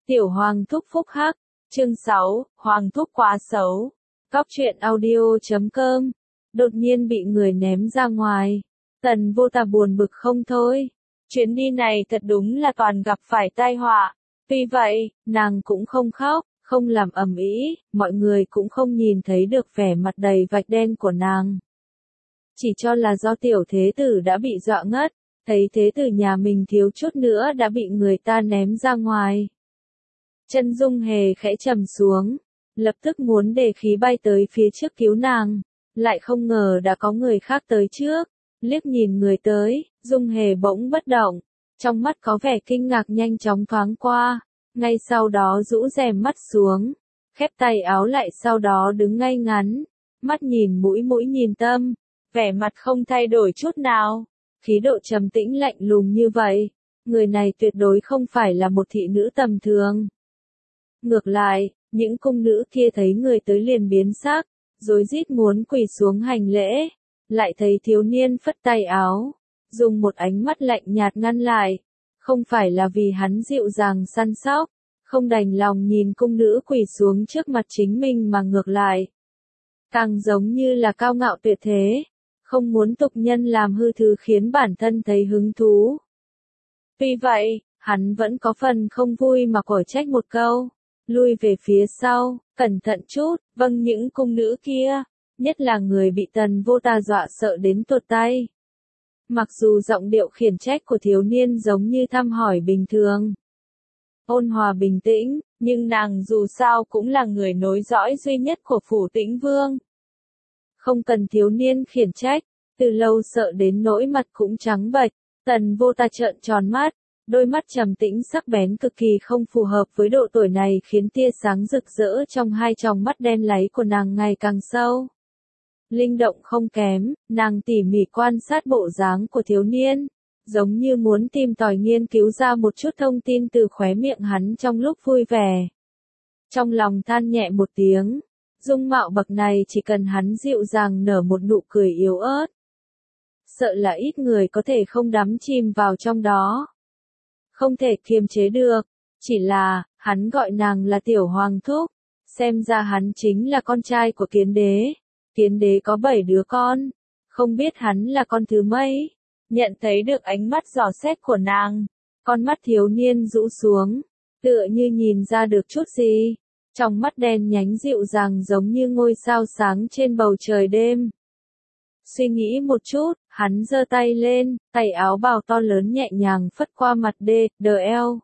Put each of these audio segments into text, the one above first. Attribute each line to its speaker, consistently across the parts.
Speaker 1: Tiểu Hoàng thúc phúc hắc, chương 6, Hoàng thúc quá xấu. Cóc truyện audio.com. Đột nhiên bị người ném ra ngoài. Tần Vô Tà buồn bực không thôi. Chuyến đi này thật đúng là toàn gặp phải tai họa. Tuy vậy, nàng cũng không khóc, không làm ầm ĩ, mọi người cũng không nhìn thấy được vẻ mặt đầy vạch đen của nàng. Chỉ cho là do tiểu thế tử đã bị dọa ngất, thấy thế tử nhà mình thiếu chút nữa đã bị người ta ném ra ngoài. Chân Dung Hề khẽ trầm xuống, lập tức muốn đề khí bay tới phía trước cứu nàng, lại không ngờ đã có người khác tới trước, liếc nhìn người tới, Dung Hề bỗng bất động, trong mắt có vẻ kinh ngạc nhanh chóng thoáng qua, ngay sau đó rũ rèm mắt xuống, khép tay áo lại sau đó đứng ngay ngắn, mắt nhìn mũi mũi nhìn tâm, vẻ mặt không thay đổi chút nào, khí độ trầm tĩnh lạnh lùng như vậy, người này tuyệt đối không phải là một thị nữ tầm thường. Ngược lại, những cung nữ kia thấy người tới liền biến sắc, rối rít muốn quỳ xuống hành lễ, lại thấy thiếu niên phất tay áo, dùng một ánh mắt lạnh nhạt ngăn lại, không phải là vì hắn dịu dàng săn sóc, không đành lòng nhìn cung nữ quỳ xuống trước mặt chính mình mà ngược lại. Càng giống như là cao ngạo tuyệt thế, không muốn tục nhân làm hư thứ khiến bản thân thấy hứng thú. Tuy vậy, hắn vẫn có phần không vui mà quở trách một câu. Lui về phía sau, cẩn thận chút, vâng những cung nữ kia, nhất là người bị Tần Vô Tà dọa sợ đến tuột tay. Mặc dù giọng điệu khiển trách của thiếu niên giống như thăm hỏi bình thường, ôn hòa bình tĩnh, nhưng nàng dù sao cũng là người nối dõi duy nhất của phủ Tĩnh Vương. Không cần thiếu niên khiển trách, từ lâu sợ đến nỗi mặt cũng trắng bệch, Tần Vô Tà trợn tròn mắt. Đôi mắt trầm tĩnh sắc bén cực kỳ không phù hợp với độ tuổi này khiến tia sáng rực rỡ trong hai tròng mắt đen láy của nàng ngày càng sâu. Linh động không kém, nàng tỉ mỉ quan sát bộ dáng của thiếu niên, giống như muốn tìm tòi nghiên cứu ra một chút thông tin từ khóe miệng hắn trong lúc vui vẻ. Trong lòng than nhẹ một tiếng, dung mạo bậc này chỉ cần hắn dịu dàng nở một nụ cười yếu ớt. Sợ là ít người có thể không đắm chìm vào trong đó. Không thể kiềm chế được, chỉ là, hắn gọi nàng là tiểu hoàng thúc, xem ra hắn chính là con trai của kiến đế có 7 đứa con, không biết hắn là con thứ mấy, nhận thấy được ánh mắt dò xét của nàng, con mắt thiếu niên rũ xuống, tựa như nhìn ra được chút gì, trong mắt đen nhánh dịu dàng giống như ngôi sao sáng trên bầu trời đêm. Suy nghĩ một chút, hắn giơ tay lên, tay áo bào to lớn nhẹ nhàng phất qua mặt D.L.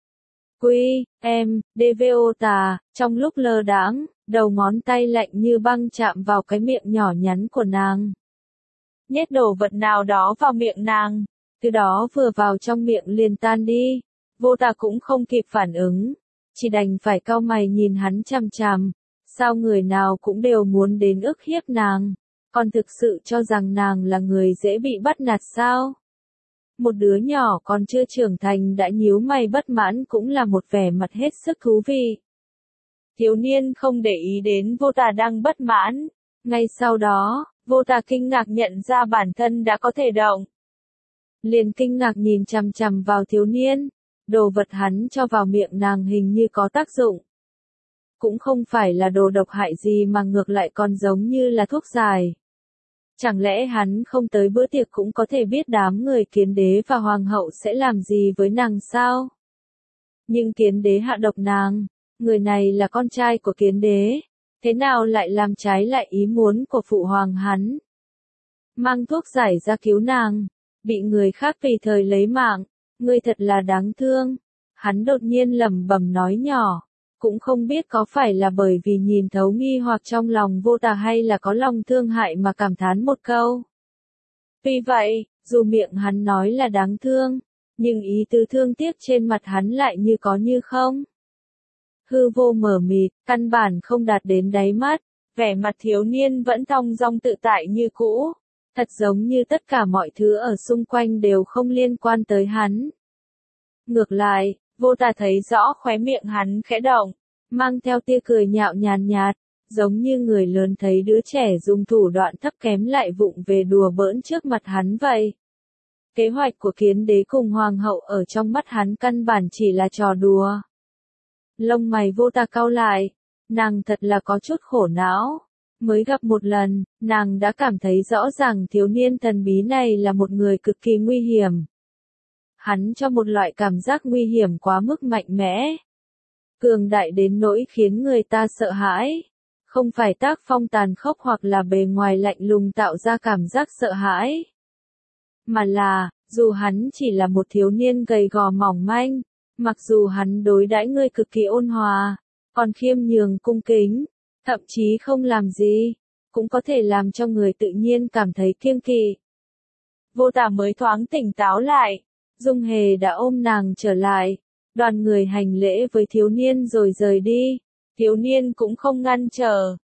Speaker 1: Quy, em, D.V.O. Tà, trong lúc lơ đãng, đầu ngón tay lạnh như băng chạm vào cái miệng nhỏ nhắn của nàng. Nhét đồ vật nào đó vào miệng nàng, từ đó vừa vào trong miệng liền tan đi, Vô Tà cũng không kịp phản ứng, chỉ đành phải cau mày nhìn hắn chằm chằm, sao người nào cũng đều muốn đến ức hiếp nàng. Còn thực sự cho rằng nàng là người dễ bị bắt nạt sao? Một đứa nhỏ còn chưa trưởng thành đã nhíu mày bất mãn cũng là một vẻ mặt hết sức thú vị. Thiếu niên không để ý đến Vô Tà đang bất mãn. Ngay sau đó, Vô Tà kinh ngạc nhận ra bản thân đã có thể động. Liền kinh ngạc nhìn chằm chằm vào thiếu niên. Đồ vật hắn cho vào miệng nàng hình như có tác dụng. Cũng không phải là đồ độc hại gì mà ngược lại còn giống như là thuốc giải. Chẳng lẽ hắn không tới bữa tiệc cũng có thể biết đám người kiến đế và hoàng hậu sẽ làm gì với nàng sao? Nhưng kiến đế hạ độc nàng, người này là con trai của kiến đế, thế nào lại làm trái lại ý muốn của phụ hoàng hắn? Mang thuốc giải ra cứu nàng, bị người khác tùy thời lấy mạng, người thật là đáng thương. Hắn đột nhiên lẩm bẩm nói nhỏ. Cũng không biết có phải là bởi vì nhìn thấu nghi hoặc trong lòng Vô Tà hay là có lòng thương hại mà cảm thán một câu. Tuy vậy, dù miệng hắn nói là đáng thương, nhưng ý tứ thương tiếc trên mặt hắn lại như có như không. Hư vô mờ mịt, căn bản không đạt đến đáy mắt, vẻ mặt thiếu niên vẫn thong dong tự tại như cũ, thật giống như tất cả mọi thứ ở xung quanh đều không liên quan tới hắn. Ngược lại, Vô Tà thấy rõ khóe miệng hắn khẽ động, mang theo tia cười nhạo nhàn nhạt, giống như người lớn thấy đứa trẻ dùng thủ đoạn thấp kém lại vụng về đùa bỡn trước mặt hắn vậy. Kế hoạch của kiến đế cùng hoàng hậu ở trong mắt hắn căn bản chỉ là trò đùa. Lông mày vô tà cau lại, nàng thật là có chút khổ não. Mới gặp một lần, nàng đã cảm thấy rõ ràng thiếu niên thần bí này là một người cực kỳ nguy hiểm. Hắn cho một loại cảm giác nguy hiểm quá mức mạnh mẽ. Cường đại đến nỗi khiến người ta sợ hãi. Không phải tác phong tàn khốc hoặc là bề ngoài lạnh lùng tạo ra cảm giác sợ hãi. Mà là, dù hắn chỉ là một thiếu niên gầy gò mỏng manh, mặc dù hắn đối đãi ngươi cực kỳ ôn hòa, còn khiêm nhường cung kính, thậm chí không làm gì, cũng có thể làm cho người tự nhiên cảm thấy kiêng kỵ. Vô Tà mới thoáng tỉnh táo lại, Dung Hề đã ôm nàng trở lại, đoàn người hành lễ với thiếu niên rồi rời đi, thiếu niên cũng không ngăn trở.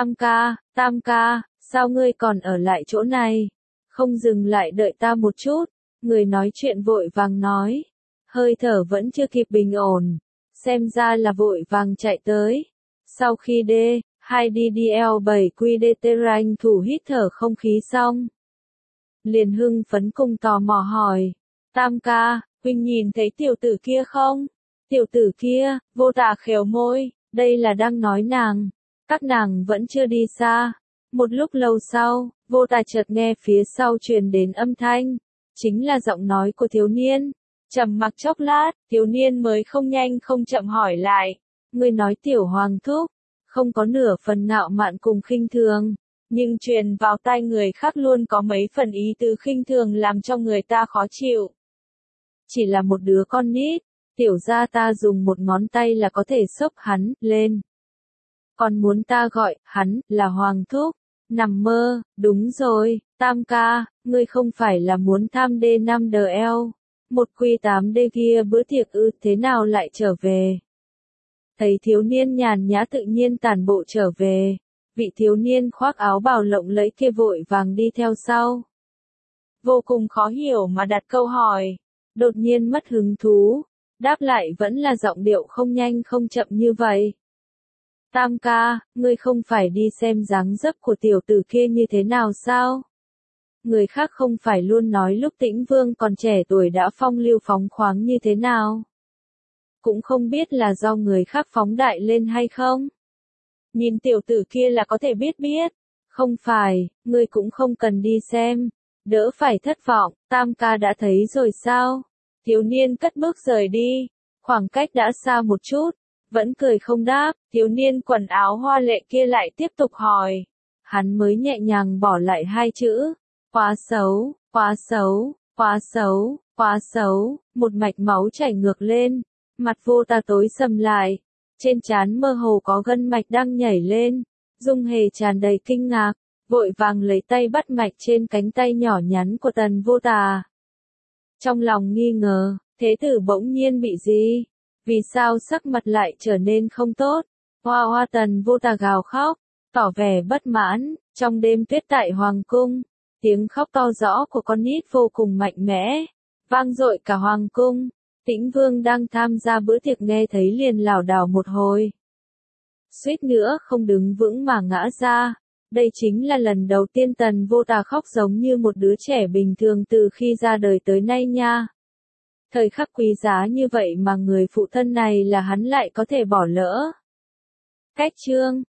Speaker 1: Tam ca, sao ngươi còn ở lại chỗ này? Không dừng lại đợi ta một chút, người nói chuyện vội vàng nói, hơi thở vẫn chưa kịp bình ổn, xem ra là vội vàng chạy tới. Sau khi hai DDL7 QDT ranh thủ hít thở không khí xong, liền hưng phấn cùng tò mò hỏi, Tam ca, huynh nhìn thấy tiểu tử kia không? Tiểu tử kia, Vô Tà khều môi, đây là đang nói nàng. Các nàng vẫn chưa đi xa. Một lúc lâu sau, Vô Tà chợt nghe phía sau truyền đến âm thanh, chính là giọng nói của thiếu niên. Trầm mặc chốc lát, thiếu niên mới không nhanh không chậm hỏi lại, ngươi nói tiểu hoàng thúc, không có nửa phần ngạo mạn cùng khinh thường, nhưng truyền vào tai người khác luôn có mấy phần ý tứ khinh thường làm cho người ta khó chịu. Chỉ là một đứa con nít, tiểu gia ta dùng một ngón tay là có thể xốc hắn lên. Còn muốn ta gọi hắn là hoàng thúc, nằm mơ, đúng rồi, Tam ca, ngươi không phải là muốn tham D5DL, một Q8D kia bữa tiệc ư, thế nào lại trở về? Thấy thiếu niên nhàn nhã tự nhiên tản bộ trở về, vị thiếu niên khoác áo bào lộng lẫy kia vội vàng đi theo sau. Vô cùng khó hiểu mà đặt câu hỏi, đột nhiên mất hứng thú, đáp lại vẫn là giọng điệu không nhanh không chậm như vậy. Tam ca, ngươi không phải đi xem dáng dấp của tiểu tử kia như thế nào sao? Người khác không phải luôn nói lúc Tĩnh Vương còn trẻ tuổi đã phong lưu phóng khoáng như thế nào? Cũng không biết là do người khác phóng đại lên hay không? Nhìn tiểu tử kia là có thể biết. Không phải, ngươi cũng không cần đi xem. Đỡ phải thất vọng, Tam ca đã thấy rồi sao? Thiếu niên cất bước rời đi. Khoảng cách đã xa một chút. Vẫn cười không đáp, thiếu niên quần áo hoa lệ kia lại tiếp tục hỏi. Hắn mới nhẹ nhàng bỏ lại hai chữ. Quá xấu, quá xấu, quá xấu, quá xấu. Một mạch máu chảy ngược lên. Mặt Vô Tà tối sầm lại. Trên trán mơ hồ có gân mạch đang nhảy lên. Dung Hề tràn đầy kinh ngạc, vội vàng lấy tay bắt mạch trên cánh tay nhỏ nhắn của Tần Vô Tà. Trong lòng nghi ngờ, thế tử bỗng nhiên bị gì? Vì sao sắc mặt lại trở nên không tốt? Hoa hoa Tần Vô Tà gào khóc, tỏ vẻ bất mãn. Trong đêm tuyết tại Hoàng cung, tiếng khóc to rõ của con nít vô cùng mạnh mẽ, vang dội cả Hoàng cung. Tĩnh Vương đang tham gia bữa tiệc nghe thấy liền lảo đảo một hồi. Suýt nữa không đứng vững mà ngã ra. Đây chính là lần đầu tiên Tần Vô Tà khóc giống như một đứa trẻ bình thường từ khi ra đời tới nay nha. Thời khắc quý giá như vậy mà người phụ thân này là hắn lại có thể bỏ lỡ. Cách chương